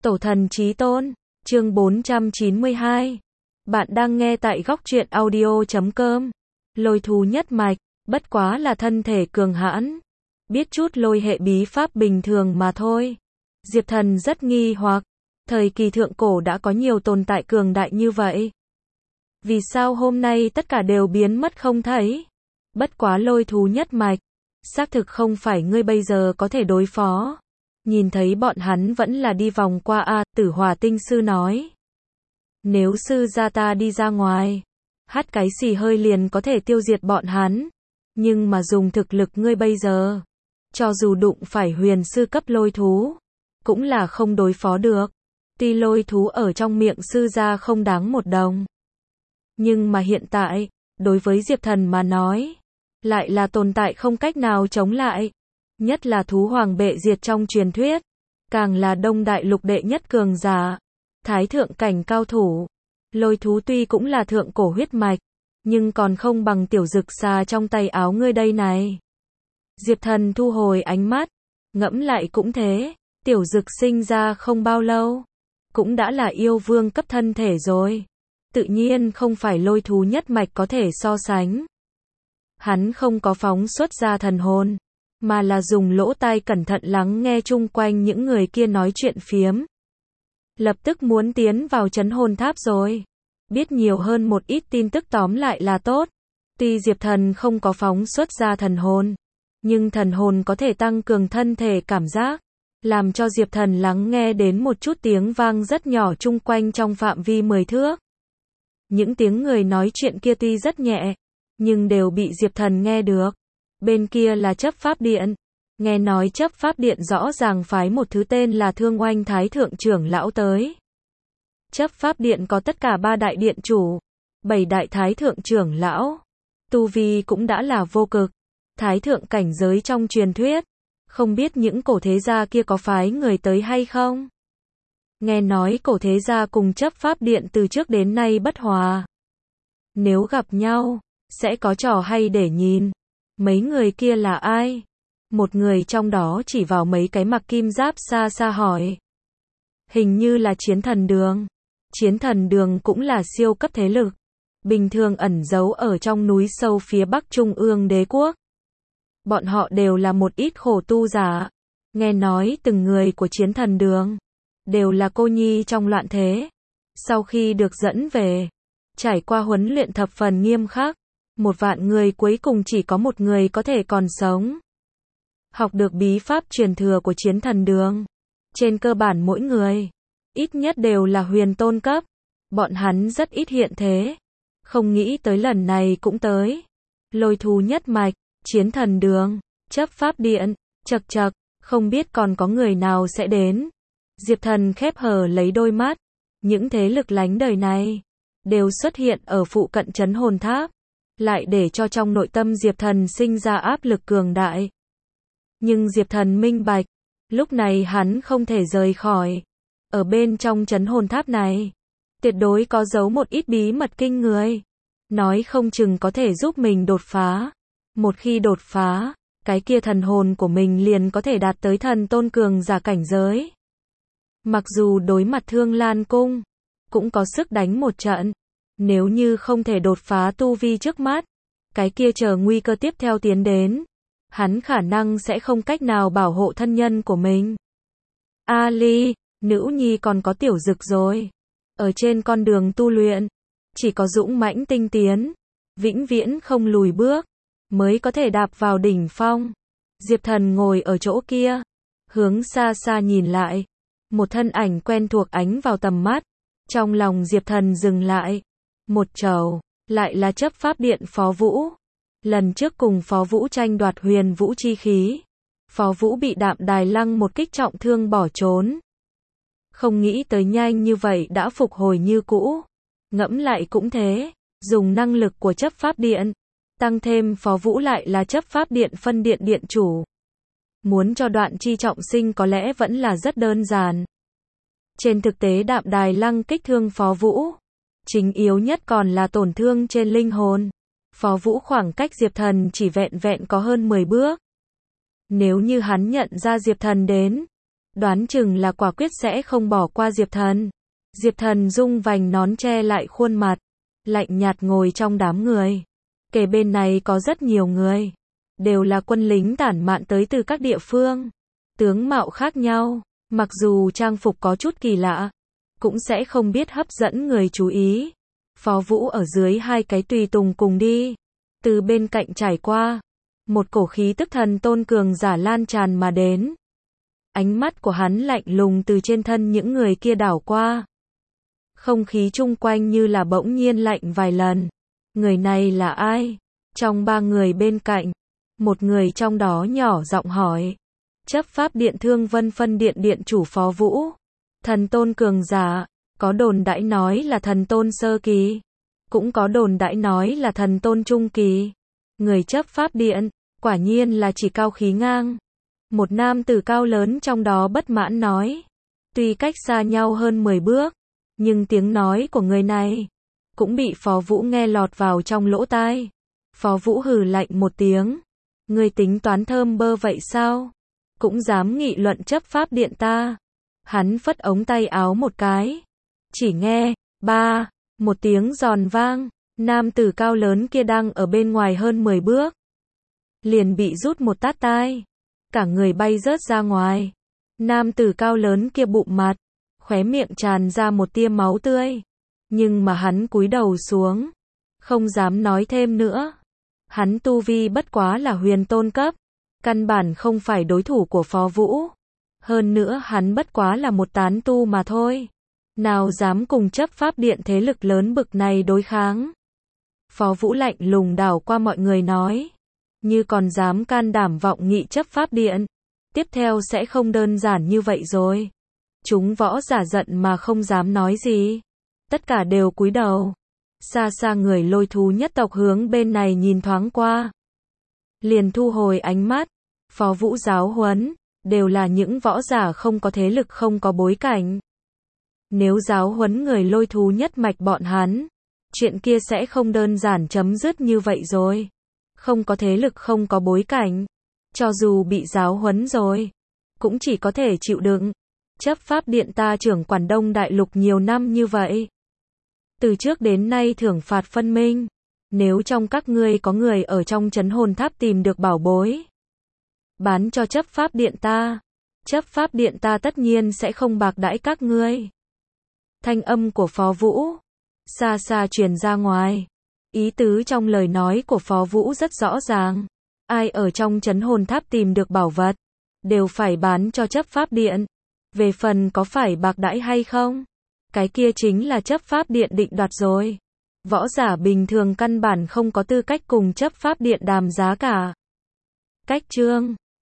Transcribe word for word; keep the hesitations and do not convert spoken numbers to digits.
Tổ thần chí tôn, chương bốn trăm chín mươi hai. Bạn đang nghe tại góc truyện audio chấm com. Lôi thú nhất mạch, bất quá là thân thể cường hãn, biết chút lôi hệ bí pháp bình thường mà thôi. Diệp Thần rất nghi hoặc, thời kỳ thượng cổ đã có nhiều tồn tại cường đại như vậy. Vì sao hôm nay tất cả đều biến mất không thấy? Bất quá lôi thú nhất mạch, xác thực không phải ngươi bây giờ có thể đối phó. Nhìn thấy bọn hắn vẫn là đi vòng qua a, Tử Hỏa Tinh Sư nói. Nếu sư gia ta đi ra ngoài, hắt cái xì hơi liền có thể tiêu diệt bọn hắn. Nhưng mà dùng thực lực ngươi bây giờ, cho dù đụng phải huyền sư cấp lôi thú, cũng là không đối phó được. Tuy lôi thú ở trong miệng sư gia không đáng một đồng. Nhưng mà hiện tại, đối với Diệp Thần mà nói, lại là tồn tại không cách nào chống lại. Nhất là thú hoàng bệ diệt trong truyền thuyết, càng là đông đại lục đệ nhất cường giả, thái thượng cảnh cao thủ. Lôi thú tuy cũng là thượng cổ huyết mạch, nhưng còn không bằng tiểu dực xà trong tay áo ngươi đây này. Diệp Thần thu hồi ánh mắt, ngẫm lại cũng thế, tiểu dực sinh ra không bao lâu, cũng đã là yêu vương cấp thân thể rồi. Tự nhiên không phải lôi thú nhất mạch có thể so sánh. Hắn không có phóng xuất ra thần hồn, mà là dùng lỗ tai cẩn thận lắng nghe chung quanh những người kia nói chuyện phiếm. Lập tức muốn tiến vào trấn hồn tháp rồi. Biết nhiều hơn một ít tin tức tóm lại là tốt. Tuy Diệp Thần không có phóng xuất ra thần hồn, nhưng thần hồn có thể tăng cường thân thể cảm giác, làm cho Diệp Thần lắng nghe đến một chút tiếng vang rất nhỏ chung quanh trong phạm vi mười thước. Những tiếng người nói chuyện kia tuy rất nhẹ, nhưng đều bị Diệp Thần nghe được. Bên kia là chấp pháp điện. Nghe nói chấp pháp điện rõ ràng phái một thứ tên là Thương Oanh Thái Thượng trưởng lão tới. Chấp pháp điện có tất cả ba đại điện chủ, bảy đại thái thượng trưởng lão. Tu vi cũng đã là vô cực, thái thượng cảnh giới trong truyền thuyết. Không biết những cổ thế gia kia có phái người tới hay không? Nghe nói cổ thế gia cùng chấp pháp điện từ trước đến nay bất hòa. Nếu gặp nhau, sẽ có trò hay để nhìn. Mấy người kia là ai? Một người trong đó chỉ vào mấy cái mặc kim giáp xa xa hỏi. Hình như là Chiến Thần Đường. Chiến Thần Đường cũng là siêu cấp thế lực, bình thường ẩn giấu ở trong núi sâu phía bắc Trung ương đế quốc. Bọn họ đều là một ít khổ tu giả. Nghe nói từng người của Chiến Thần Đường đều là cô nhi trong loạn thế. Sau khi được dẫn về, trải qua huấn luyện thập phần nghiêm khắc, một vạn người cuối cùng chỉ có một người có thể còn sống. Học được bí pháp truyền thừa của Chiến Thần Đường. Trên cơ bản mỗi người, ít nhất đều là huyền tôn cấp. Bọn hắn rất ít hiện thế. Không nghĩ tới lần này cũng tới. Lôi thú nhất mạch, Chiến Thần Đường, chấp pháp điện, chật chật, không biết còn có người nào sẽ đến. Diệp Thần khép hờ lấy đôi mắt. Những thế lực lánh đời này, đều xuất hiện ở phụ cận trấn hồn tháp. Lại để cho trong nội tâm Diệp Thần sinh ra áp lực cường đại. Nhưng Diệp Thần minh bạch, lúc này hắn không thể rời khỏi. Ở bên trong trấn hồn tháp này, tuyệt đối có giấu một ít bí mật kinh người. Nói không chừng có thể giúp mình đột phá. Một khi đột phá, cái kia thần hồn của mình liền có thể đạt tới thần tôn cường giả cảnh giới. Mặc dù đối mặt Thương Lan Cung, cũng có sức đánh một trận. Nếu như không thể đột phá tu vi trước mắt, cái kia chờ nguy cơ tiếp theo tiến đến, hắn khả năng sẽ không cách nào bảo hộ thân nhân của mình. Ali, nữ nhi còn có tiểu dực rồi. Ở trên con đường tu luyện, chỉ có dũng mãnh tinh tiến, vĩnh viễn không lùi bước, mới có thể đạp vào đỉnh phong. Diệp Thần ngồi ở chỗ kia, hướng xa xa nhìn lại. Một thân ảnh quen thuộc ánh vào tầm mắt. Trong lòng Diệp Thần dừng lại. Một trầu, lại là chấp pháp điện Phó Vũ. Lần trước cùng Phó Vũ tranh đoạt huyền vũ chi khí, Phó Vũ bị Đạm Đài Lăng một kích trọng thương bỏ trốn. Không nghĩ tới nhanh như vậy đã phục hồi như cũ. Ngẫm lại cũng thế, dùng năng lực của chấp pháp điện, tăng thêm Phó Vũ lại là chấp pháp điện phân điện điện chủ. Muốn cho Đoạn Chi trọng sinh có lẽ vẫn là rất đơn giản. Trên thực tế Đạm Đài Lăng kích thương Phó Vũ, chính yếu nhất còn là tổn thương trên linh hồn. Phó Vũ khoảng cách Diệp Thần chỉ vẹn vẹn có hơn mười bước. Nếu như hắn nhận ra Diệp Thần đến, đoán chừng là quả quyết sẽ không bỏ qua Diệp Thần. Diệp Thần rung vành nón che lại khuôn mặt, lạnh nhạt ngồi trong đám người. Kề bên này có rất nhiều người, đều là quân lính tản mạn tới từ các địa phương, tướng mạo khác nhau, mặc dù trang phục có chút kỳ lạ, cũng sẽ không biết hấp dẫn người chú ý. Phó Vũ ở dưới hai cái tùy tùng cùng đi, từ bên cạnh trải qua, một cổ khí tức thần tôn cường giả lan tràn mà đến. Ánh mắt của hắn lạnh lùng từ trên thân những người kia đảo qua. Không khí chung quanh như là bỗng nhiên lạnh vài lần. Người này là ai? Trong ba người bên cạnh, một người trong đó nhỏ giọng hỏi. Chấp pháp điện Thương Vân phân điện điện chủ Phó Vũ. Thần tôn cường giả, có đồn đãi nói là thần tôn sơ kỳ, cũng có đồn đãi nói là thần tôn trung kỳ. Người chấp pháp điện, quả nhiên là chỉ cao khí ngang. Một nam tử cao lớn trong đó bất mãn nói. Tuy cách xa nhau hơn mười bước, nhưng tiếng nói của người này cũng bị Phó Vũ nghe lọt vào trong lỗ tai. Phó Vũ hừ lạnh một tiếng. Ngươi tính toán thơm bơ vậy sao? Cũng dám nghị luận chấp pháp điện ta. Hắn phất ống tay áo một cái. Chỉ nghe, ba, một tiếng giòn vang. Nam tử cao lớn kia đang ở bên ngoài hơn mười bước, liền bị rút một tát tai. Cả người bay rớt ra ngoài. Nam tử cao lớn kia bụng mặt, khóe miệng tràn ra một tia máu tươi. Nhưng mà hắn cúi đầu xuống, không dám nói thêm nữa. Hắn tu vi bất quá là huyền tôn cấp, căn bản không phải đối thủ của Phó Vũ. Hơn nữa hắn bất quá là một tán tu mà thôi. Nào dám cùng chấp pháp điện thế lực lớn bực này đối kháng. Phó Vũ lạnh lùng đảo qua mọi người nói. Như còn dám can đảm vọng nghị chấp pháp điện, tiếp theo sẽ không đơn giản như vậy rồi. Chúng võ giả giận mà không dám nói gì. Tất cả đều cúi đầu. Xa xa người Lôi Thú nhất tộc hướng bên này nhìn thoáng qua, liền thu hồi ánh mắt. Phó Vũ giáo huấn, đều là những võ giả không có thế lực không có bối cảnh. Nếu giáo huấn người Lôi Thú nhất mạch bọn hắn, chuyện kia sẽ không đơn giản chấm dứt như vậy rồi. Không có thế lực không có bối cảnh, cho dù bị giáo huấn rồi, cũng chỉ có thể chịu đựng. Chấp pháp điện ta trưởng quản Đông Đại Lục nhiều năm như vậy, từ trước đến nay thưởng phạt phân minh. Nếu trong các ngươi có người ở trong trấn hồn tháp tìm được bảo bối, bán cho chấp pháp điện ta, chấp pháp điện ta tất nhiên sẽ không bạc đãi các ngươi. Thanh âm của Phó Vũ xa xa truyền ra ngoài. Ý tứ trong lời nói của Phó Vũ rất rõ ràng. Ai ở trong trấn hồn tháp tìm được bảo vật, đều phải bán cho chấp pháp điện. Về phần có phải bạc đãi hay không, cái kia chính là chấp pháp điện định đoạt rồi. Võ giả bình thường căn bản không có tư cách cùng chấp pháp điện đàm giá cả. Cách chương